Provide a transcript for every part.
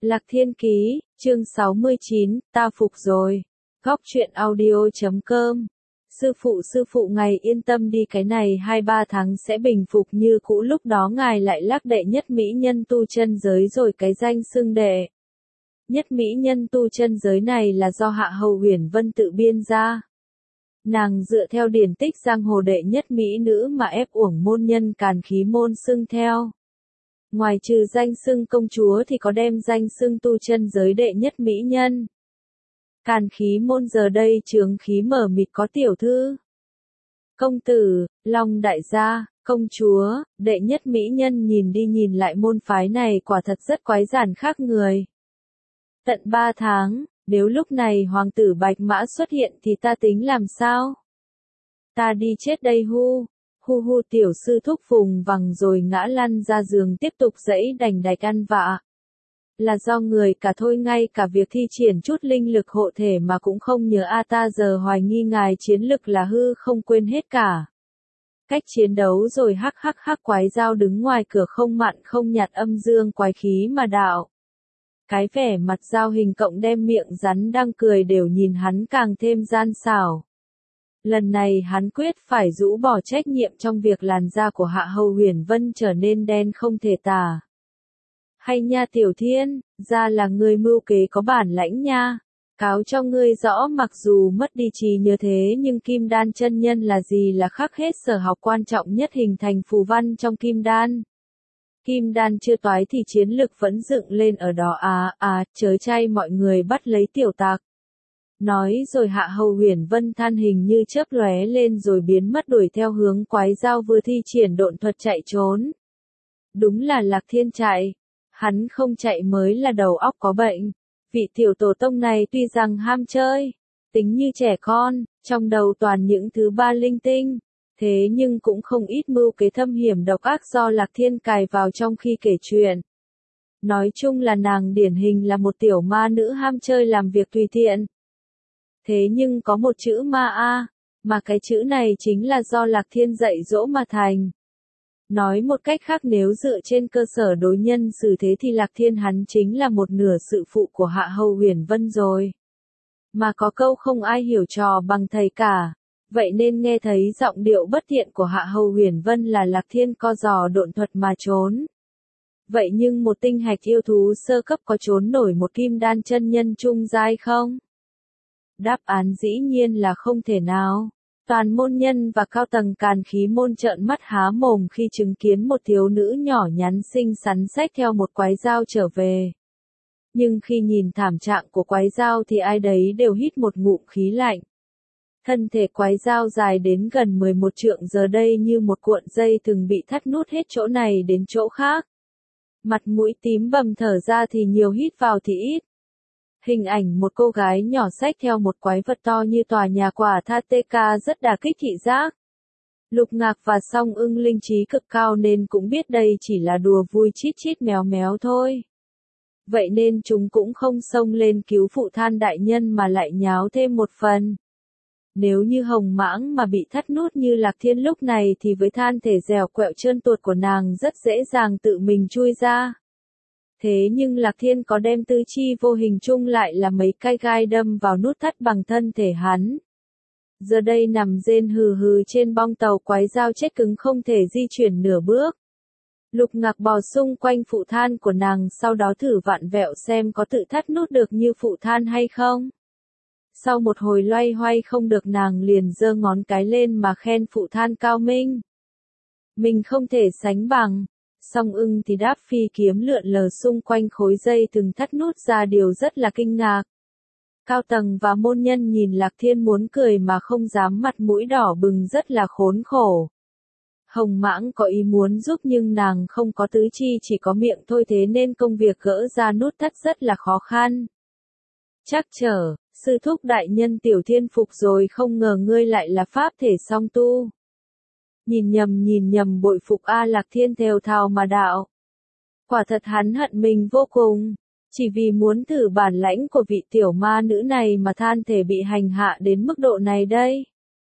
Lạc Thiên Ký, chương 69, ta phục rồi. Góc truyện audio.com. Sư phụ ngài yên tâm đi, cái này 2-3 tháng sẽ bình phục như cũ, lúc đó ngài lại lắc đệ nhất mỹ nhân tu chân giới rồi. Cái danh xưng đệ nhất mỹ nhân tu chân giới này là do Hạ Hầu Huyền Vân tự biên ra. Nàng dựa theo điển tích giang hồ đệ nhất mỹ nữ mà ép uổng môn nhân Càn Khí môn xưng theo. Ngoài trừ danh xưng công chúa thì có đem danh xưng tu chân giới đệ nhất mỹ nhân. Càn Khí môn giờ đây chướng khí mở mịt, có tiểu thư, công tử, long đại gia, công chúa, đệ nhất mỹ nhân, nhìn đi nhìn lại môn phái này quả thật rất quái giản khác người. Tận 3 tháng, nếu lúc này hoàng tử Bạch Mã xuất hiện thì ta tính làm sao? Ta đi chết đây hu. Hu tiểu sư thúc vùng vằng rồi ngã lăn ra giường, tiếp tục dãy đành đạch ăn vạ. Là do người cả thôi, ngay cả việc thi triển chút linh lực hộ thể mà cũng không nhớ ta giờ hoài nghi ngài chiến lực là hư không quên hết cả. Cách chiến đấu rồi hắc quái dao đứng ngoài cửa không mặn không nhạt âm dương quái khí mà đạo. Cái vẻ mặt dao hình cộng đem miệng rắn đang cười đều nhìn hắn càng thêm gian xảo. Lần này hắn quyết phải rũ bỏ trách nhiệm trong việc làn da của Hạ Hầu Huyền Vân trở nên đen không thể tả. Hay nha Tiểu Thiên, ra là người mưu kế có bản lãnh nha. Cáo cho ngươi rõ, mặc dù mất đi trí nhớ thế nhưng Kim Đan chân nhân là gì là khắc hết sở học quan trọng nhất hình thành phù văn trong Kim Đan. Kim Đan chưa toái thì chiến lực vẫn dựng lên ở đó chớ chay mọi người bắt lấy tiểu tặc. Nói rồi Hạ Hầu Huyền Vân than hình như chớp lóe lên rồi biến mất, đuổi theo hướng quái dao vừa thi triển độn thuật chạy trốn. Đúng là Lạc Thiên chạy. Hắn không chạy mới là đầu óc có bệnh. Vị tiểu tổ tông này tuy rằng ham chơi, tính như trẻ con, trong đầu toàn những thứ ba linh tinh. Thế nhưng cũng không ít mưu kế thâm hiểm độc ác do Lạc Thiên cài vào trong khi kể chuyện. Nói chung là nàng điển hình là một tiểu ma nữ ham chơi làm việc tùy tiện. Thế nhưng có một chữ ma mà cái chữ này chính là do Lạc Thiên dạy dỗ mà thành. Nói một cách khác, nếu dựa trên cơ sở đối nhân xử thế thì Lạc Thiên hắn chính là một nửa sự phụ của Hạ Hầu Huyền Vân rồi. Mà có câu không ai hiểu trò bằng thầy cả. Vậy nên nghe thấy giọng điệu bất thiện của Hạ Hầu Huyền Vân là Lạc Thiên co giò độn thuật mà trốn. Vậy nhưng một tinh hạch yêu thú sơ cấp có trốn nổi một kim đan chân nhân trung giai không? Đáp án dĩ nhiên là không thể nào. Toàn môn nhân và cao tầng Càn Khí môn trợn mắt há mồm khi chứng kiến một thiếu nữ nhỏ nhắn xinh xắn xách theo một quái dao trở về. Nhưng khi nhìn thảm trạng của quái dao thì ai đấy đều hít một ngụm khí lạnh. Thân thể quái dao dài đến gần 11 trượng giờ đây như một cuộn dây từng bị thắt nút hết chỗ này đến chỗ khác. Mặt mũi tím bầm, thở ra thì nhiều, hít vào thì ít. Hình ảnh một cô gái nhỏ xách theo một quái vật to như tòa nhà quả TK rất đả kích thị giác. Lục Ngạc và Song Ưng linh trí cực cao nên cũng biết đây chỉ là đùa vui chít méo méo thôi. Vậy nên chúng cũng không xông lên cứu phụ Than đại nhân mà lại nháo thêm một phần. Nếu như Hồng Mãng mà bị thắt nút như Lạc Thiên lúc này thì với thân thể dẻo quẹo trơn tuột của nàng rất dễ dàng tự mình chui ra. Thế nhưng Lạc Thiên có đem tư chi vô hình chung lại là mấy cái gai đâm vào nút thắt bằng thân thể hắn. Giờ đây nằm rên hừ trên bong tàu quái dao chết cứng không thể di chuyển nửa bước. Lục Ngạc bò xung quanh phụ than của nàng, sau đó thử vặn vẹo xem có tự thắt nút được như phụ than hay không. Sau một hồi loay hoay không được, nàng liền giơ ngón cái lên mà khen phụ than cao minh. Mình không thể sánh bằng. Song Ưng thì đáp phi kiếm lượn lờ xung quanh khối dây từng thắt nút ra điều rất là kinh ngạc. Cao tầng và môn nhân nhìn Lạc Thiên muốn cười mà không dám, mặt mũi đỏ bừng rất là khốn khổ. Hồng Mãng có ý muốn giúp nhưng nàng không có tứ chi, chỉ có miệng thôi, thế nên công việc gỡ ra nút thắt rất là khó khăn. Chắc trở, sư thúc đại nhân Tiểu Thiên phục rồi, không ngờ ngươi lại là pháp thể song tu. Nhìn nhầm bội phục Lạc Thiên thều thào mà đạo. Quả thật hắn hận mình vô cùng. Chỉ vì muốn thử bản lãnh của vị tiểu ma nữ này mà than thể bị hành hạ đến mức độ này đây.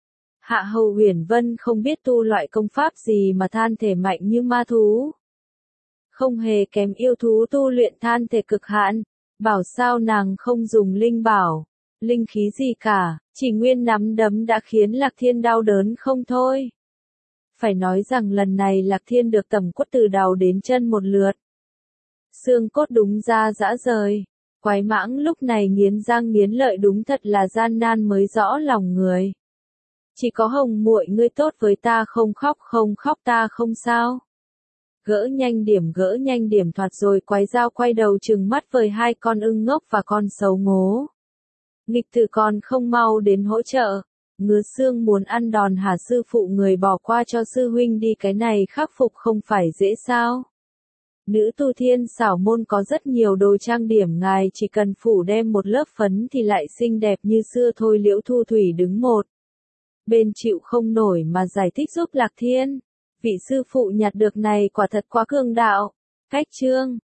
Hạ Hầu Huyền Vân không biết tu loại công pháp gì mà than thể mạnh như ma thú. không hề kém yêu thú tu luyện than thể cực hạn. Bảo sao nàng không dùng linh bảo, linh khí gì cả, chỉ nguyên nắm đấm đã khiến Lạc Thiên đau đớn không thôi. Phải nói rằng lần này Lạc Thiên được tẩm quất từ đầu đến chân một lượt. Xương cốt đúng ra dã rời. Quái mãng lúc này nghiến răng nghiến lợi đúng thật là gian nan mới rõ lòng người. Chỉ có Hồng muội ngươi tốt với ta, không khóc ta không sao. Gỡ nhanh điểm thoạt rồi quái dao quay đầu trừng mắt với hai con ưng ngốc và con xấu ngố. Nghịch tử còn không mau đến hỗ trợ. Ngứa xương muốn ăn đòn hả sư phụ, người bỏ qua cho sư huynh đi, cái này khắc phục không phải dễ sao. Nữ tu thiên xảo môn có rất nhiều đồ trang điểm, ngài chỉ cần phủ đem một lớp phấn thì lại xinh đẹp như xưa thôi. Liễu Thu Thủy đứng một bên chịu không nổi mà giải thích giúp Lạc Thiên. Vị sư phụ nhặt được này quả thật quá cường đạo. Cách chương